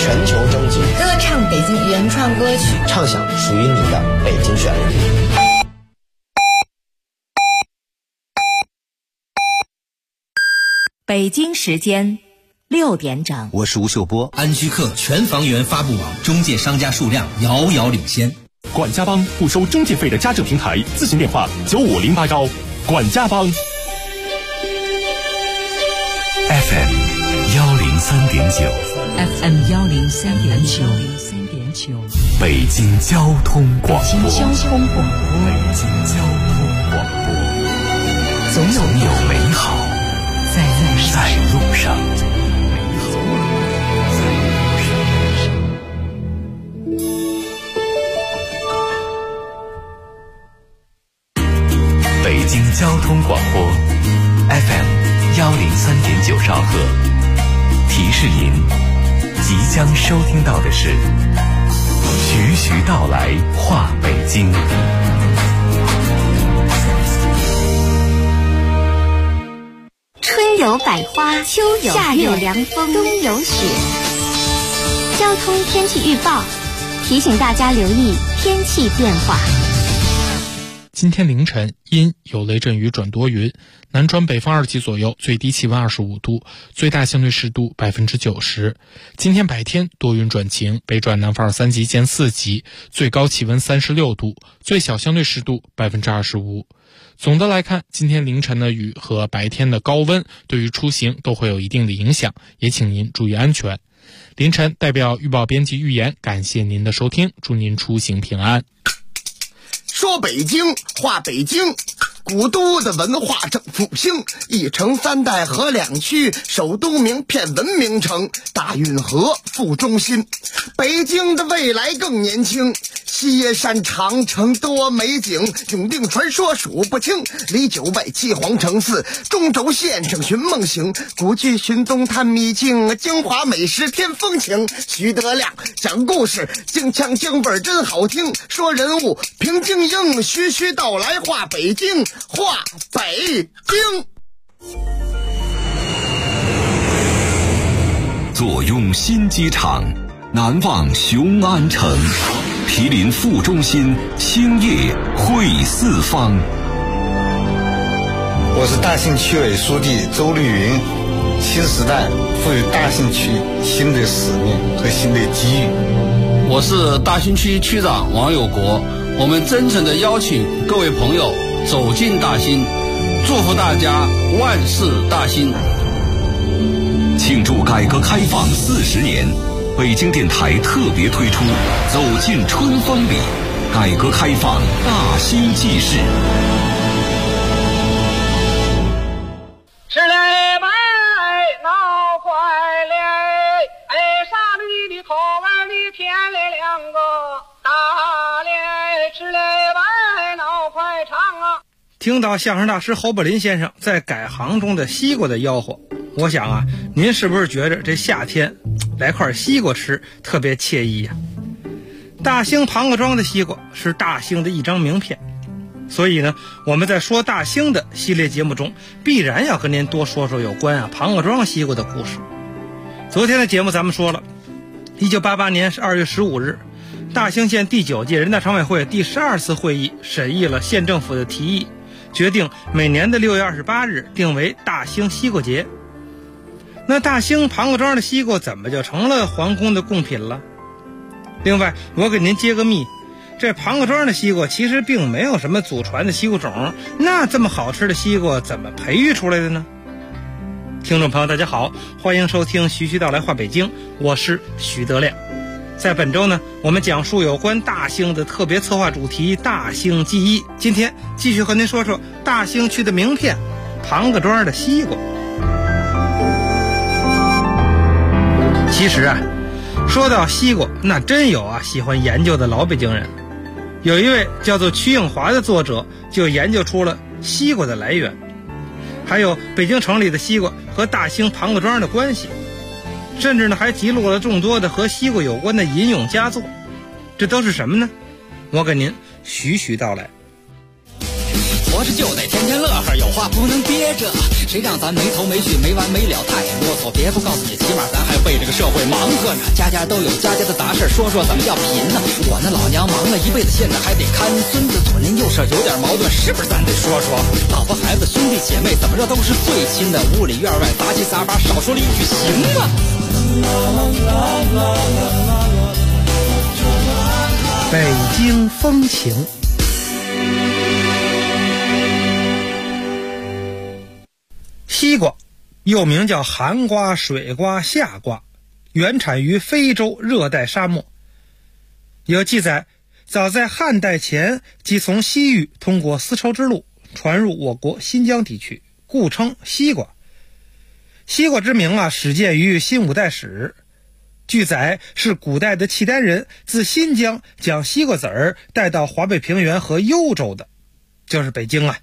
全球征集， 歌唱北京原创歌曲， 唱响属于你的北京旋律。 北京时间6点整， 我是吴秀波。 安居客全房源发布网中介商家数量遥遥领先。 管家帮不收中介费的家政平台，咨询电话95081。管家帮 FM 103.9 FM 103.9 北京交通广播。 北京交通广播，总有美好在路上。 北京交通广播 FM 103.9兆赫，提示您即将收听到的是徐徐道来话北京。 春有百花，秋有夏有凉风，冬有雪。交通天气预报提醒大家留意天气变化。 今天凌晨阴，有雷阵雨转多云，南转北风2级左右，最低气温25度，最大相对湿度90%。今天白天多云转晴，北转南风3级见4级，最高气温36度，最小相对湿度25%。总的来看，今天凌晨的雨和白天的高温对于出行都会有一定的影响，也请您注意安全。凌晨代表预报编辑预言，感谢您的收听，祝您出行平安。 说北京话北京，古都的文化正复兴，一城3代河2区，首都名片文明城，大运河副中心。北京的未来更年轻，西山长城多美景，永定传说数不清，离9外7皇城4，中轴线上寻梦行，古剧寻踪探秘境，京华美食添风情。徐德亮讲故事，京腔京味真好听，说人物评京英，徐徐道来话北京，话北京。 坐拥新机场，难忘雄安城，毗邻副中心，兴业汇四方。 我是大兴区委书记周绿云。新时代赋予大兴区新的使命和新的机遇。 我是大兴区区长王有国，我们真诚地邀请各位朋友走进大兴，祝福大家万事大兴。 庆祝改革开放40年，北京电台特别推出走进春风里，改革开放大兴纪事。 吃嘞麦闹快嘞，哎上里的头碗里添了2个大嘞，吃嘞麦闹快唱啊。 听到相声大师侯宝林先生在改行中的西瓜的吆喝，我想啊，您是不是觉着这夏天来块西瓜吃特别惬意呀？大兴庞各庄的西瓜是大兴的一张名片，所以呢，我们在说大兴的系列节目中，必然要跟您多说说有关庞各庄西瓜的故事。昨天的节目咱们说了，1988年2月15日，大兴县第9届人大常委会第12次会议审议了县政府的提议，决定每年的6月28日定为大兴西瓜节。那大兴庞各庄的西瓜怎么就成了皇宫的贡品了？另外，我给您揭个秘，这庞各庄的西瓜其实并没有什么祖传的西瓜种，那这么好吃的西瓜怎么培育出来的呢？听众朋友大家好，欢迎收听徐徐道来话北京，我是徐德亮。在本周呢，我们讲述有关大兴的特别策划主题大兴记忆，今天继续和您说说大兴区的名片庞各庄的西瓜。其实啊，说到西瓜，那真有喜欢研究的老北京人。有一位叫做瞿应华的作者就研究出了西瓜的来源，还有北京城里的西瓜和大兴庞各庄的关系，甚至呢还记录了众多的和西瓜有关的吟咏佳作。这都是什么呢？我给您徐徐道来。 活着就得天天乐呵，有话不能憋着。谁让咱没头没绪没完没了太啰嗦，别不告诉你，起码咱还为这个社会忙活呢。家家都有家家的杂事，说说怎么要贫呢？我那老娘忙了一辈子，现在还得看孙子，左邻右舍有点矛盾，是不是咱得说说？老婆孩子兄弟姐妹怎么着都是最亲的，屋里院外杂七杂八，少说了一句行吗？ 北京风情。西瓜又名叫寒瓜、水瓜、夏瓜，原产于非洲热带沙漠。有记载，早在汉代前即从西域通过丝绸之路传入我国新疆地区，故称西瓜。西瓜之名始见于新五代史，据载是古代的契丹人自新疆将西瓜籽儿带到华北平原和幽州的，就是北京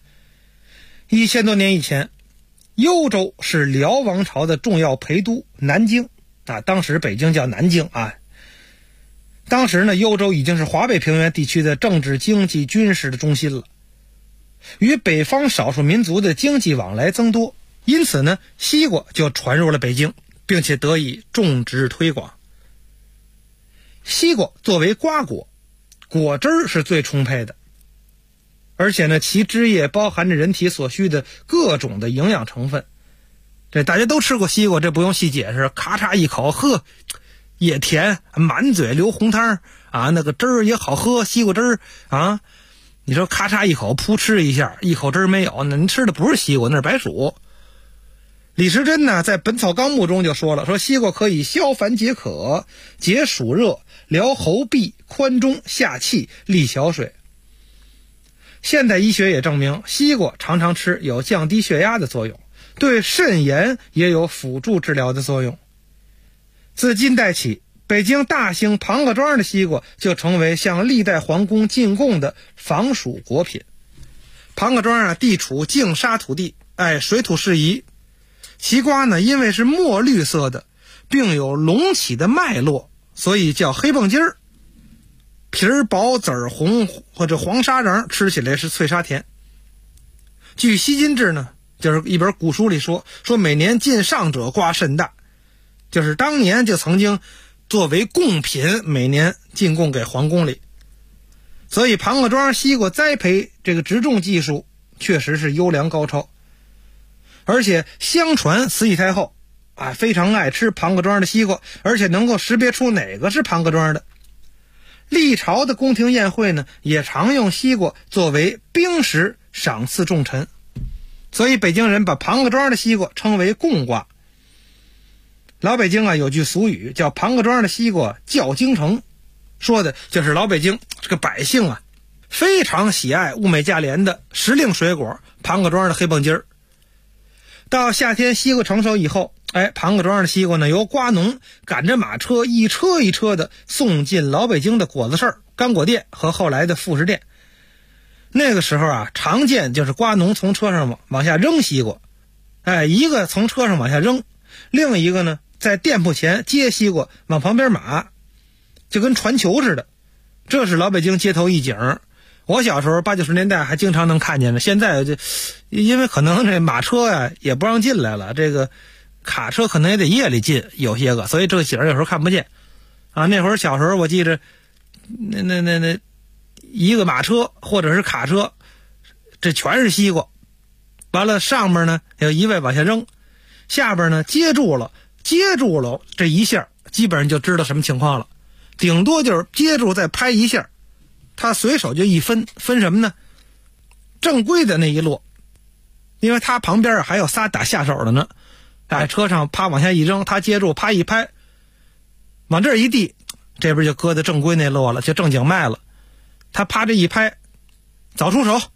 1000多年以前，幽州是辽王朝的重要陪都南京当时北京叫南京当时呢，幽州已经是华北平原地区的政治、经济、军事的中心了，与北方少数民族的经济往来增多，因此呢，西瓜就传入了北京，并且得以种植推广。西瓜作为瓜果，果汁是最充沛的，而且呢，其汁液包含着人体所需的各种的营养成分。这大家都吃过西瓜，这不用细解释，咔嚓一口，呵，也甜，满嘴流红汤那个汁儿也好喝，西瓜汁儿你说咔嚓一口扑哧一下，一口汁儿没有，那你吃的不是西瓜，那是白薯。李时珍呢，在《本草纲目》中就说了，说西瓜可以消烦解渴、解暑热、疗喉痹、宽中、下气、利小水。现代医学也证明，西瓜常常吃有降低血压的作用，对肾炎也有辅助治疗的作用。自金代起，北京大兴庞各庄的西瓜就成为向历代皇宫进贡的防暑果品。庞各庄地处净沙土地，水土适宜。其瓜呢，因为是墨绿色的，并有隆起的脉络，所以叫黑蹦筋儿。皮儿薄，籽儿红，或者黄沙瓤，吃起来是脆沙甜。据《西晋志》呢，就是一本古书里说每年进上者瓜甚大，就是当年就曾经作为贡品，每年进贡给皇宫里。所以庞各庄西瓜栽培这个植种技术确实是优良高超。而且相传慈禧太后非常爱吃庞各庄的西瓜，而且能够识别出哪个是庞各庄的。历朝的宫廷宴会呢，也常用西瓜作为冰食赏赐重臣，所以北京人把庞各庄的西瓜称为贡瓜。老北京有句俗语叫庞各庄的西瓜叫京城，说的就是老北京这个百姓非常喜爱物美价廉的时令水果庞各庄的黑蹦筋儿。到夏天西瓜成熟以后，庞各庄的西瓜呢，由瓜农赶着马车一车一车的送进老北京的果子市、干果店和后来的副食店。那个时候常见就是瓜农从车上往下扔西瓜，一个从车上往下扔，另一个呢在店铺前接西瓜往旁边码，就跟传球似的。这是老北京街头一景。我小时候80、90年代还经常能看见呢，现在因为可能这马车也不让进来了，这个卡车可能也得夜里进，有些个，所以这个景有时候看不见那会儿小时候我记着那一个马车或者是卡车，这全是西瓜，完了上面呢有一位往下扔，下边呢接住了这一下，基本上就知道什么情况了，顶多就是接住再拍一下，他随手就一分什么呢？正规的那一摞，因为他旁边还有仨打下手的呢。车上啪往下一扔，他接住啪一拍，往这一递，这边就搁在正规那摞了，就正经卖了。他啪这一拍，早出手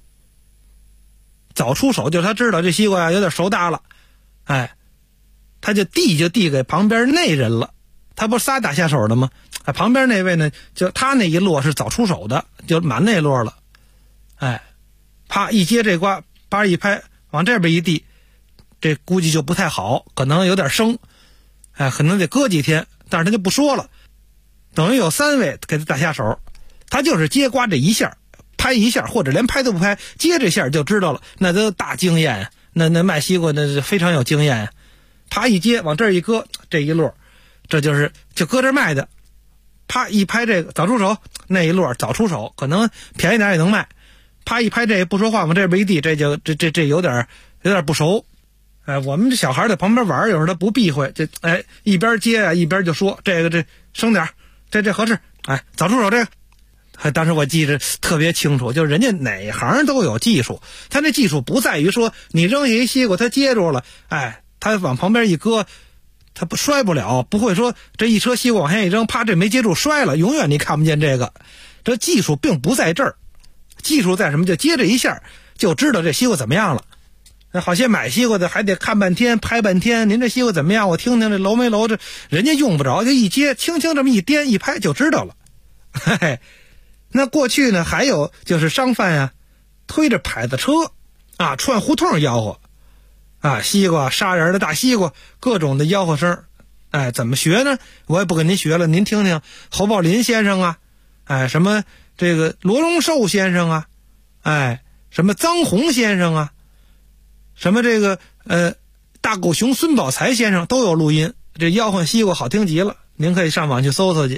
就是他知道这西瓜有点熟大了，他就递给旁边那人了。他不是仨打下手的吗？旁边那位呢，就他那一摞是早出手的，就满那摞了。啪一接这瓜，啪一拍，往这边一递，这估计就不太好，可能有点生，可能得搁几天，但是他就不说了。等于有3位给他打下手，他就是接瓜这一下， 拍一下或者连拍都不拍，接这下就知道了，那都大经验啊，那卖西瓜那是非常有经验啊。啪一接往这儿一搁，这一摞这就搁这卖的，啪一拍这个早出手，那一摞早出手，可能便宜点也能卖。啪一拍这不说话往这边一递，这有点不熟。我们这小孩在旁边玩，有时候他不避讳，一边接啊一边就说这省点，这合适，早出手这个。当时我记着特别清楚，就是人家哪行都有技术，他那技术不在于说你扔下一西瓜他接住了，他往旁边一搁，他不摔不了，不会说这一车西瓜往下一扔，啪这没接住摔了，永远你看不见这个。这技术并不在这儿，技术在什么？就接这一下就知道这西瓜怎么样了。好些买西瓜的还得看半天拍半天，您这西瓜怎么样？我听听这楼没楼，这人家用不着，就一接轻轻这么一颠一拍就知道了。嘿嘿，那过去呢还有就是商贩呀，推着牌子车啊串胡同吆喝啊，西瓜杀人的大西瓜，各种的吆喝声。怎么学呢？我也不跟您学了，您听听侯宝林先生啊，什么这个罗荣寿先生啊，什么臧洪先生啊，什么这个大狗熊孙宝才先生都有录音，这吆喝西瓜好听极了，您可以上网去搜搜去。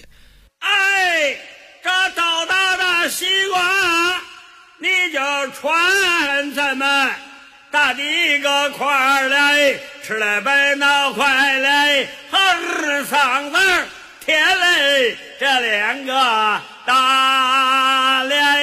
这道道的西瓜你就传咱们大的一个块来，吃来白闹快来，二嗓子甜嘞，这两个大来。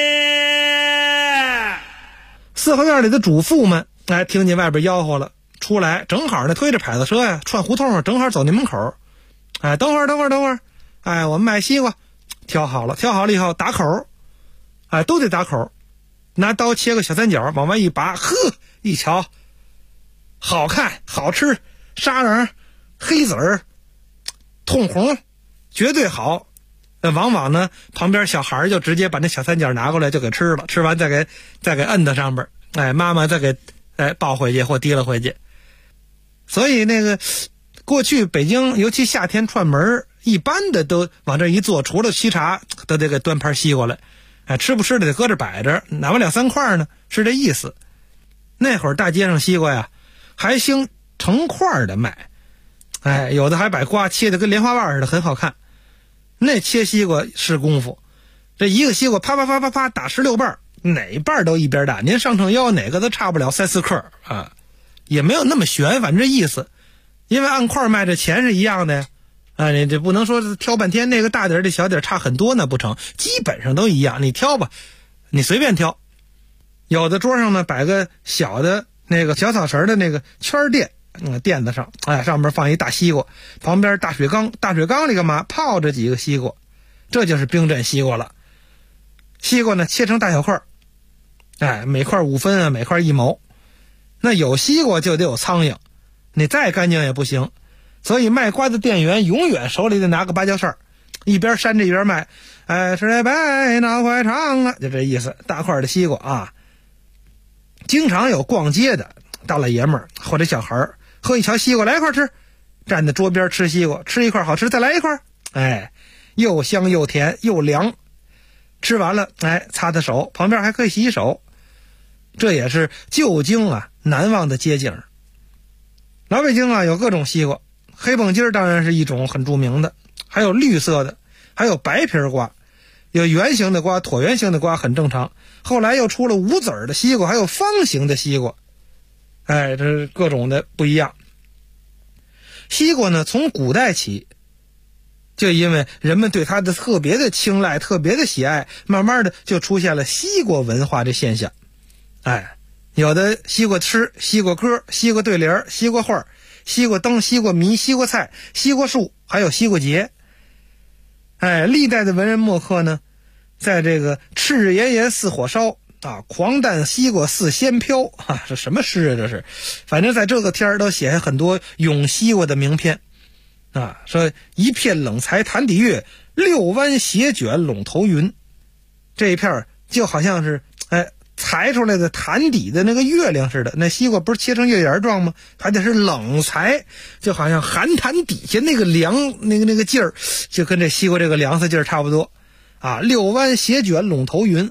四合院里的主妇们听见外边吆喝了，出来正好呢推着牌子车呀串胡同，正好走您门口。等会儿，我们买西瓜，挑好了以后打口，都得打口，拿刀切个小三角往外一拔，呵，一瞧好看好吃，沙瓤黑籽儿通红，绝对好。往往呢旁边小孩就直接把那小三角拿过来就给吃了，吃完再给摁到上边，妈妈再给抱回去或提了回去。所以那个过去北京尤其夏天串门，一般的都往这一坐，除了沏茶都得给端盘西瓜来，吃不吃的得搁这摆着，哪怕两三块呢，是这意思。那会儿大街上西瓜呀还兴成块的卖，有的还把瓜切的跟莲花瓣似的，很好看。那切西瓜是功夫，这一个西瓜啪啪啪啪啪打16瓣，哪瓣都一边大，您上秤腰哪个都差不了3-4克啊，也没有那么悬，反正这意思。因为按块卖这钱是一样的呀，你这不能说挑半天，那个大点这小点差很多那不成，基本上都一样，你挑吧，你随便挑。有的桌上呢摆个小的那个小草绳的那个圈垫，垫子上，上面放一大西瓜，旁边大水缸里干嘛？泡着几个西瓜，这就是冰镇西瓜了。西瓜呢切成大小块，每块5分啊，每块1毛。那有西瓜就得有苍蝇，你再干净也不行。所以卖瓜的店员永远手里得拿个芭蕉扇，一边扇着一边卖，吃来白闹快唱啊，就这意思。大块的西瓜啊，经常有逛街的大老爷们儿或者小孩儿，喝一瞧西瓜来一块吃，站在桌边吃西瓜，吃一块好吃再来一块，又香又甜又凉。吃完了擦擦手，旁边还可以洗洗手。这也是旧京难忘的街景。老北京有各种西瓜，黑蹦筋当然是一种很著名的，还有绿色的，还有白皮瓜，有圆形的瓜，椭圆形的瓜很正常。后来又出了无籽的西瓜，还有方形的西瓜，这各种的不一样。西瓜呢，从古代起，就因为人们对它的特别的青睐，特别的喜爱，慢慢的就出现了西瓜文化这现象。有的西瓜吃，西瓜歌，西瓜对联，西瓜画，西瓜灯，西瓜迷，西瓜菜，西瓜树，还有西瓜节。历代的文人墨客呢，在这个赤日炎炎似火烧狂啖西瓜似仙飘这什么诗啊这是？反正在这个天儿都写下很多咏西瓜的名篇说一片冷裁潭底月，6弯斜卷陇头云。这一片就好像是裁出来的潭底的那个月亮似的，那西瓜不是切成月圆状吗？它就是冷裁，就好像寒潭底下那个凉那个劲儿，就跟这西瓜这个凉色劲儿差不多6弯斜卷陇头云。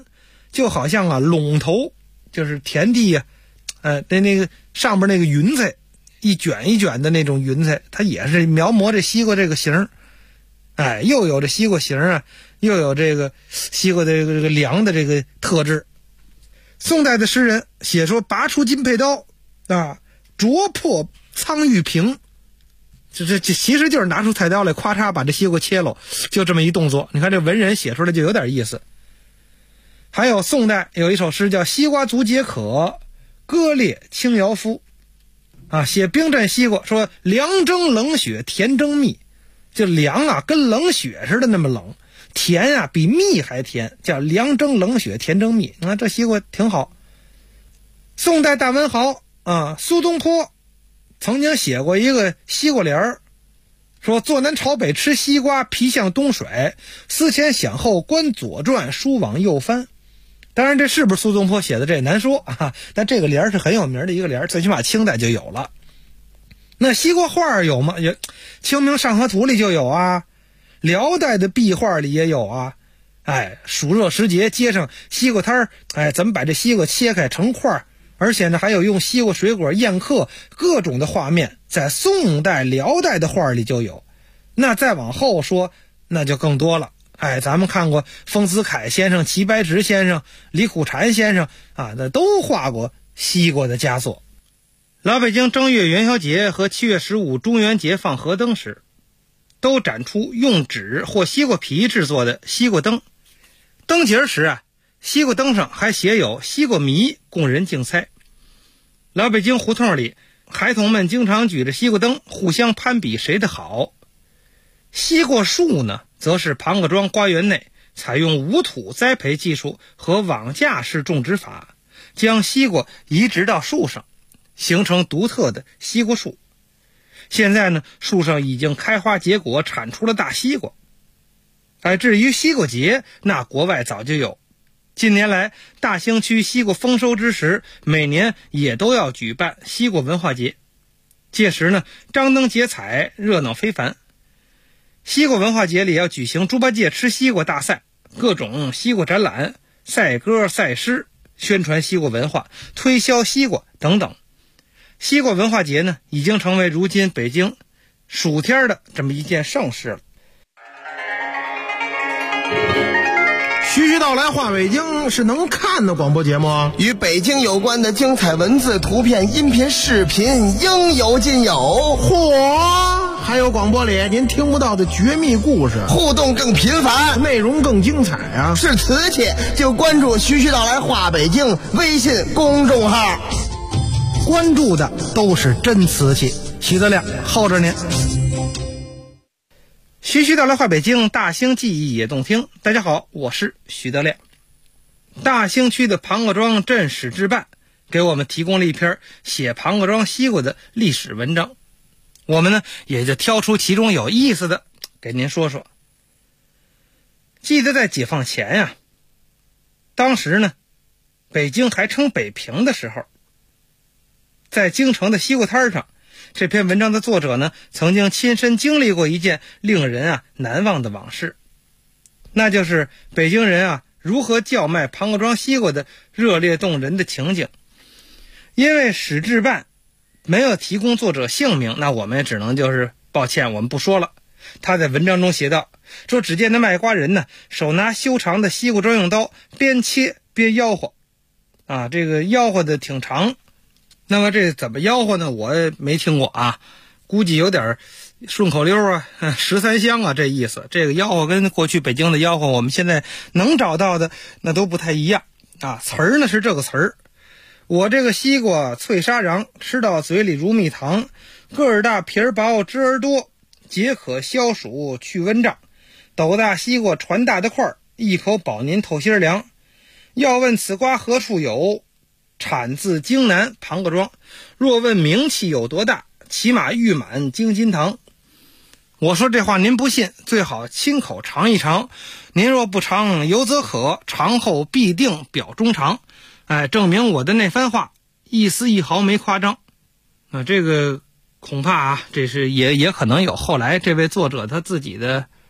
就好像啊垄头，就是田地啊，那个上边那个云彩，一卷一卷的那种云彩，它也是描摹这西瓜这个形，又有这西瓜形啊，又有这个西瓜的这个梁的这个特质。宋代的诗人写说，拔出金佩刀啊，啄破苍玉瓶，这其实就是拿出菜刀来，咔嚓把这西瓜切了，就这么一动作。你看这文人写出来就有点意思。还有宋代有一首诗叫《西瓜足解渴，割裂轻摇肤》啊，写冰镇西瓜，说凉蒸冷雪，甜蒸蜜，就凉啊跟冷雪似的那么冷，甜啊比蜜还甜，叫凉蒸冷雪，甜蒸蜜。你看这西瓜挺好。宋代大文豪啊苏东坡曾经写过一个西瓜联儿，说坐南朝北吃西瓜，皮向东甩，思前想后观左传，书往右翻。当然这是不是苏东坡写的这也难说啊，但这个联儿是很有名的一个联儿，最起码清代就有了。那西瓜画有吗？有，清明上河图里就有啊，辽代的壁画里也有啊。暑热时节街上西瓜摊儿，咱们把这西瓜切开成块，而且呢还有用西瓜水果宴客各种的画面，在宋代辽代的画里就有。那再往后说那就更多了。咱们看过丰子恺先生、齐白石先生、李苦禅先生啊，那都画过西瓜的佳作。老北京正月元宵节和7月15中元节放河灯时，都展出用纸或西瓜皮制作的西瓜灯。灯节时啊，西瓜灯上还写有西瓜谜供人竞猜。老北京胡同里，孩童们经常举着西瓜灯互相攀比谁的好。西瓜树呢，则是庞各庄瓜园内采用无土栽培技术和网架式种植法，将西瓜移植到树上，形成独特的西瓜树。现在呢，树上已经开花结果，产出了大西瓜。至于西瓜节，那国外早就有。近年来，大兴区西瓜丰收之时，每年也都要举办西瓜文化节。届时呢，张灯结彩，热闹非凡。西瓜文化节里要举行猪八戒吃西瓜大赛，各种西瓜展览、赛歌赛诗，宣传西瓜文化，推销西瓜等等。西瓜文化节呢，已经成为如今北京暑天的这么一件盛事了。 徐徐道来话北京是能看的广播节目， 与北京有关的精彩文字、图片、音频、视频应有尽有。 嚯！还有广播里您听不到的绝密故事， 互动更频繁， 内容更精彩啊！ 是瓷器就关注徐徐道来话北京微信公众号， 关注的都是真瓷器。徐德亮候着您。 徐徐道来话北京，大兴记忆也动听。大家好，我是徐德亮。大兴区的庞各庄镇史志办给我们提供了一篇写庞各庄西瓜的历史文章，我们呢也就挑出其中有意思的给您说说。记得在解放前呀，当时呢北京还称北平的时候，在京城的西瓜摊上，这篇文章的作者呢，曾经亲身经历过一件令人难忘的往事，那就是北京人如何叫卖庞各庄西瓜的热烈动人的情景。因为史志办没有提供作者姓名，那我们也只能就是抱歉，我们不说了。他在文章中写道，说只见那卖瓜人呢，手拿修长的西瓜专用刀，边切边吆喝这个吆喝的挺长。那么这怎么吆喝呢？我也没听过估计有点顺口溜13香这意思。这个吆喝跟过去北京的吆喝我们现在能找到的那都不太一样词儿呢是这个词儿：我这个西瓜脆沙瓤，吃到嘴里如蜜糖，个儿大皮儿薄汁儿多，解渴消暑去温胀，斗大西瓜传大的块，一口饱您透心凉。要问此瓜何处有，产自京南庞各庄，若问名气有多大，起码誉满京津堂。我说这话您不信，最好亲口尝一尝。您若不尝，犹则可，尝后必定表衷肠。证明我的那番话一丝一毫没夸张。这个恐怕这是也可能有后来这位作者他自己的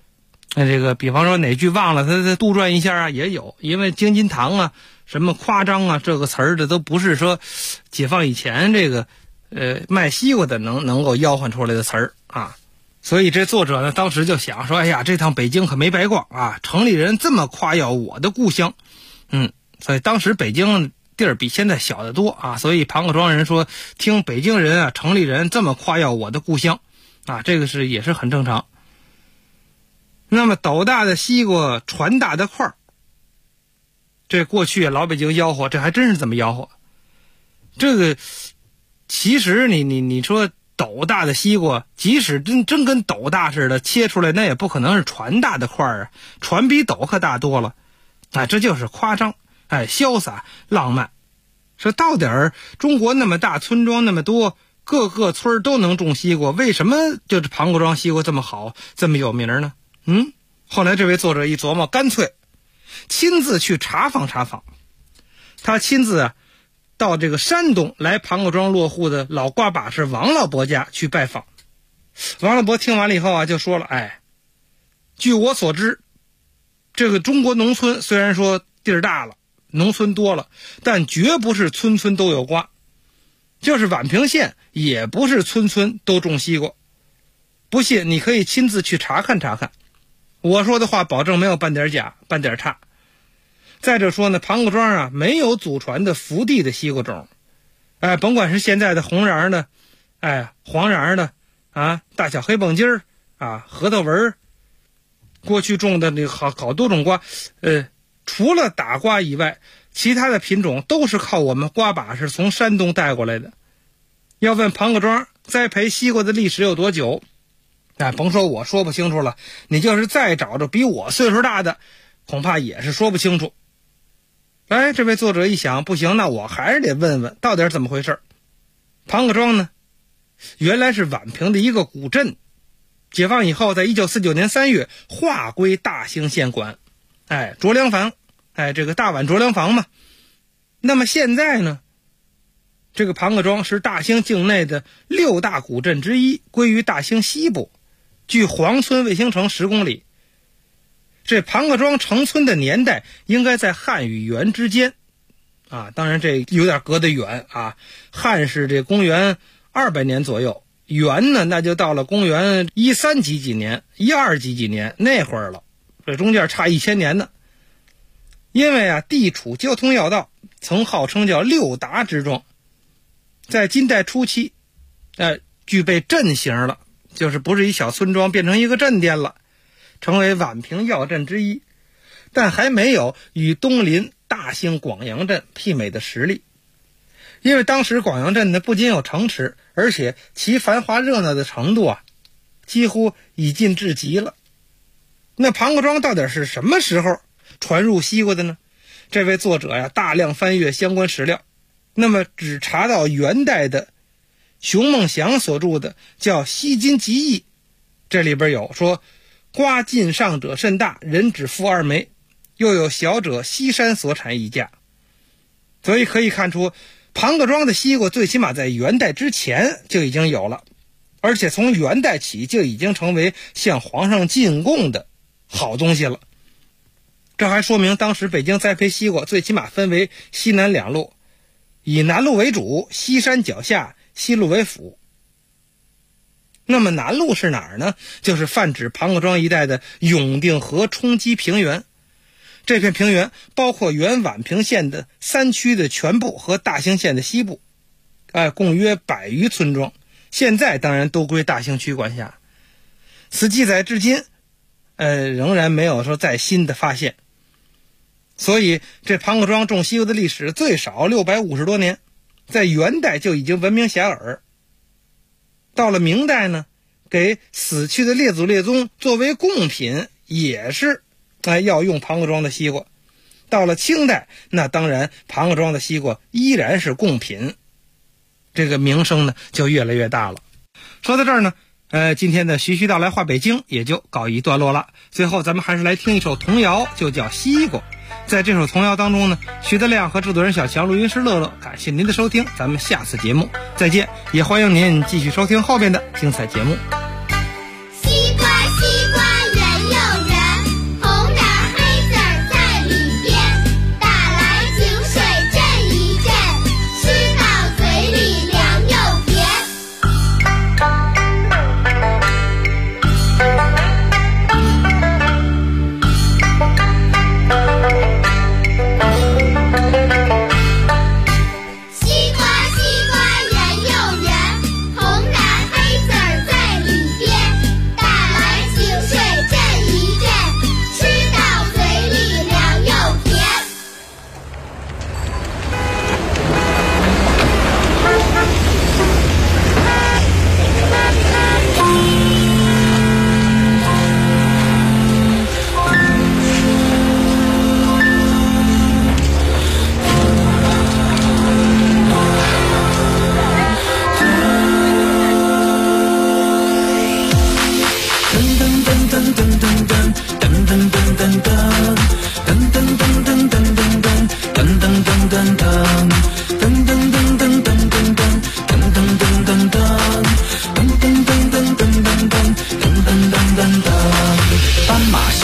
这个比方说哪句忘了，他杜撰一下啊，也有。因为京津堂啊、什么夸张啊，这个词儿的都不是说解放以前这个卖西瓜的能够吆喝出来的词儿啊。所以这作者呢，当时就想说，哎呀，这趟北京可没白逛啊！城里人这么夸耀我的故乡，所以当时北京地儿比现在小得多啊。所以庞各庄人说，听北京人啊、城里人这么夸耀我的故乡啊，这个也是很正常。那么斗大的西瓜，船大的块儿，这过去老北京吆喝，这还真是这么吆喝。这个其实你说。斗大的西瓜，即使真跟斗大似的切出来，那也不可能是船大的块啊，船比斗可大多了。这就是夸张，潇洒浪漫。说到底儿，中国那么大，村庄那么多，各个村都能种西瓜，为什么就是庞各庄西瓜这么好，这么有名呢？后来这位作者一琢磨，干脆亲自去查访查访。他亲自到这个山东来庞各庄落户的老瓜把式王老伯家去拜访。王老伯听完了以后啊，就说了，据我所知，这个中国农村虽然说地儿大了，农村多了，但绝不是村村都有瓜，就是宛平县也不是村村都种西瓜。不信你可以亲自去查看查看，我说的话保证没有半点假半点差。再者说呢，庞各庄啊没有祖传的福地的西瓜种，甭管是现在的红瓤的，黄瓤的啊，大小黑蹦筋儿啊，核桃纹，过去种的那好多种瓜，除了打瓜以外，其他的品种都是靠我们瓜把式从山东带过来的。要问庞各庄栽培西瓜的历史有多久，甭说我说不清楚了，你就是再找着比我岁数大的，恐怕也是说不清楚。这位作者一想，不行，那我还是得问问到底是怎么回事。庞各庄呢，原来是宛平的一个古镇，解放以后在1949年3月划归大兴县管，酌粮房，这个大宛酌粮房嘛。那么现在呢，这个庞各庄是大兴境内的6大古镇之一，归于大兴西部，距黄村卫星城10公里。这庞各庄成村的年代应该在汉与元之间啊，当然这有点隔得远啊。汉是这公元200年左右，元呢那就到了公元13几年、12几年那会儿了，这中间差1000年呢。因为啊，地处交通要道，曾号称叫6达之庄，在金代初期，具备镇型了，就是不是一小村庄变成一个镇店了。成为宛平要镇之一，但还没有与东邻大兴广阳镇媲美的实力。因为当时广阳镇呢不仅有城池，而且其繁华热闹的程度啊，几乎已近至极了。那庞各庄到底是什么时候传入西瓜的呢？这位作者呀，大量翻阅相关史料，那么只查到元代的熊梦祥所著的叫《西津集异》，这里边有说瓜尽上者甚大，人只负2枚，又有小者西山所产1价。所以可以看出，庞各庄的西瓜最起码在元代之前就已经有了，而且从元代起就已经成为向皇上进贡的好东西了。这还说明当时北京栽培西瓜最起码分为西南2路，以南路为主，西山脚下，西路为辅。那么南路是哪儿呢？就是泛指庞各庄一带的永定河冲积平原。这片平原包括原宛平县的3区的全部和大兴县的西部，共约100余村庄，现在当然都归大兴区管辖。此记载至今，仍然没有说再新的发现。所以这庞各庄种西瓜的历史最少650多年，在元代就已经闻名遐迩。到了明代呢，给死去的列祖列宗作为贡品，也是要用庞各庄的西瓜。到了清代，那当然庞各庄的西瓜依然是贡品，这个名声呢就越来越大了。说到这儿呢，今天的徐徐道来话北京也就告一段落了。最后咱们还是来听一首童谣，就叫《西瓜》。在这首童谣当中呢，徐德亮和制作人小强、录音师乐乐，感谢您的收听，咱们下次节目再见，也欢迎您继续收听后边的精彩节目。 西瓜西瓜圆又圆。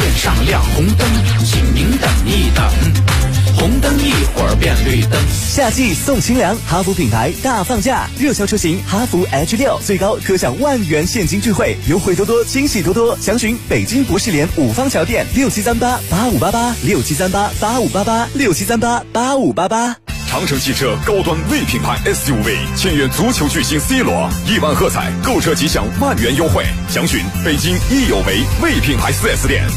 上亮红灯，请您等一等，红灯一会儿变绿灯。 夏季送清凉，哈弗品牌大放价，热销车型哈弗 H6最高可享10000元现金钜惠，优惠多多，惊喜多多。详询北京博士联五方桥店67388588，67388588，67388588。 长城汽车高端 V 品牌 SUV 签约足球巨星 C 罗，1万喝彩，购车即享10000元优惠。详询北京益有为 V 品牌 4S 店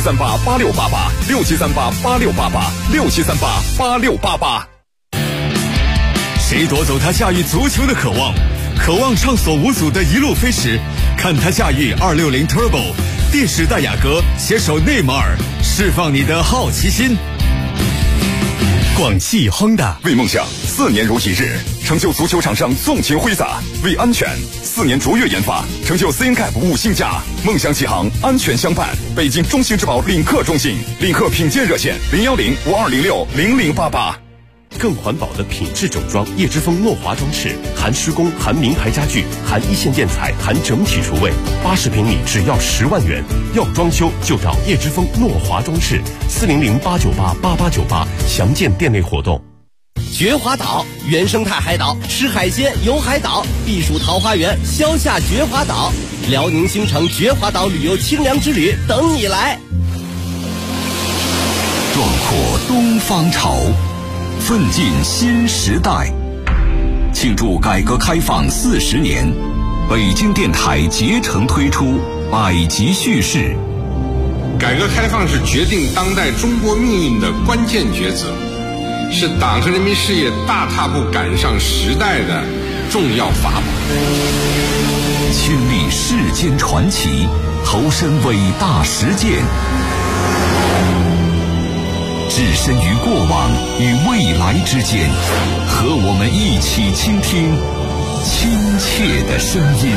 67388688，67388688，67388688。 谁夺走他驾驭足球的渴望？渴望畅所无阻的一路飞驰，看他驾驭260 Turbo， 电时代雅阁携手内马尔，释放你的好奇心。广汽 Honda 为梦想4年如一日，成就足球场上纵情挥洒；为安全4年卓越研发，成就 CNCAP 5星价。梦想启航，安全相伴。北京中兴之宝领克中心，领克品鉴热线01052060088。 更环保的品质整装，叶之峰诺华装饰，含施工，含名牌家具，含一线建材，含整体厨卫，80平米只要10万元。要装修就找叶之峰诺华装饰，400-898-8898，详见店内活动。 绝华岛，原生态海岛，吃海鲜，游海岛，避暑桃花源，消夏绝华岛，辽宁新城绝华岛旅游清凉之旅等你来。 壮阔东方潮，奋进新时代。庆祝改革开放40年，北京电台竭诚推出百集叙事。 改革开放是决定当代中国命运的关键抉择，是党和人民事业大踏步赶上时代的重要法宝。 亲历世间传奇，投身伟大实践，置身于过往与未来之间，和我们一起倾听亲切的声音。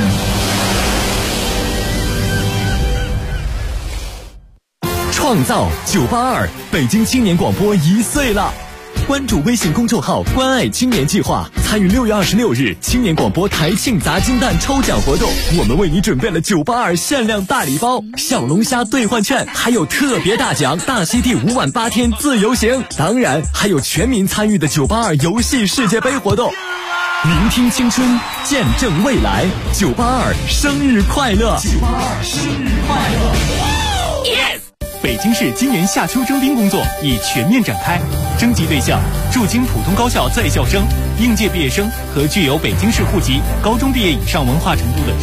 创造982，北京青年广播1岁了。关注微信公众号“关爱青年计划”，参与6月26日青年广播台庆砸金蛋抽奖活动。我们为你准备了982限量大礼包、小龙虾兑换券，还有特别大奖大溪地5晚8天自由行。当然，还有全民参与的982游戏世界杯活动。聆听青春，见证未来，982生日快乐！982生日快乐 ！Yes。北京市今年夏秋征兵工作已全面展开，征集对象驻京普通高校在校生、应届毕业生和具有北京市户籍、高中毕业以上文化程度的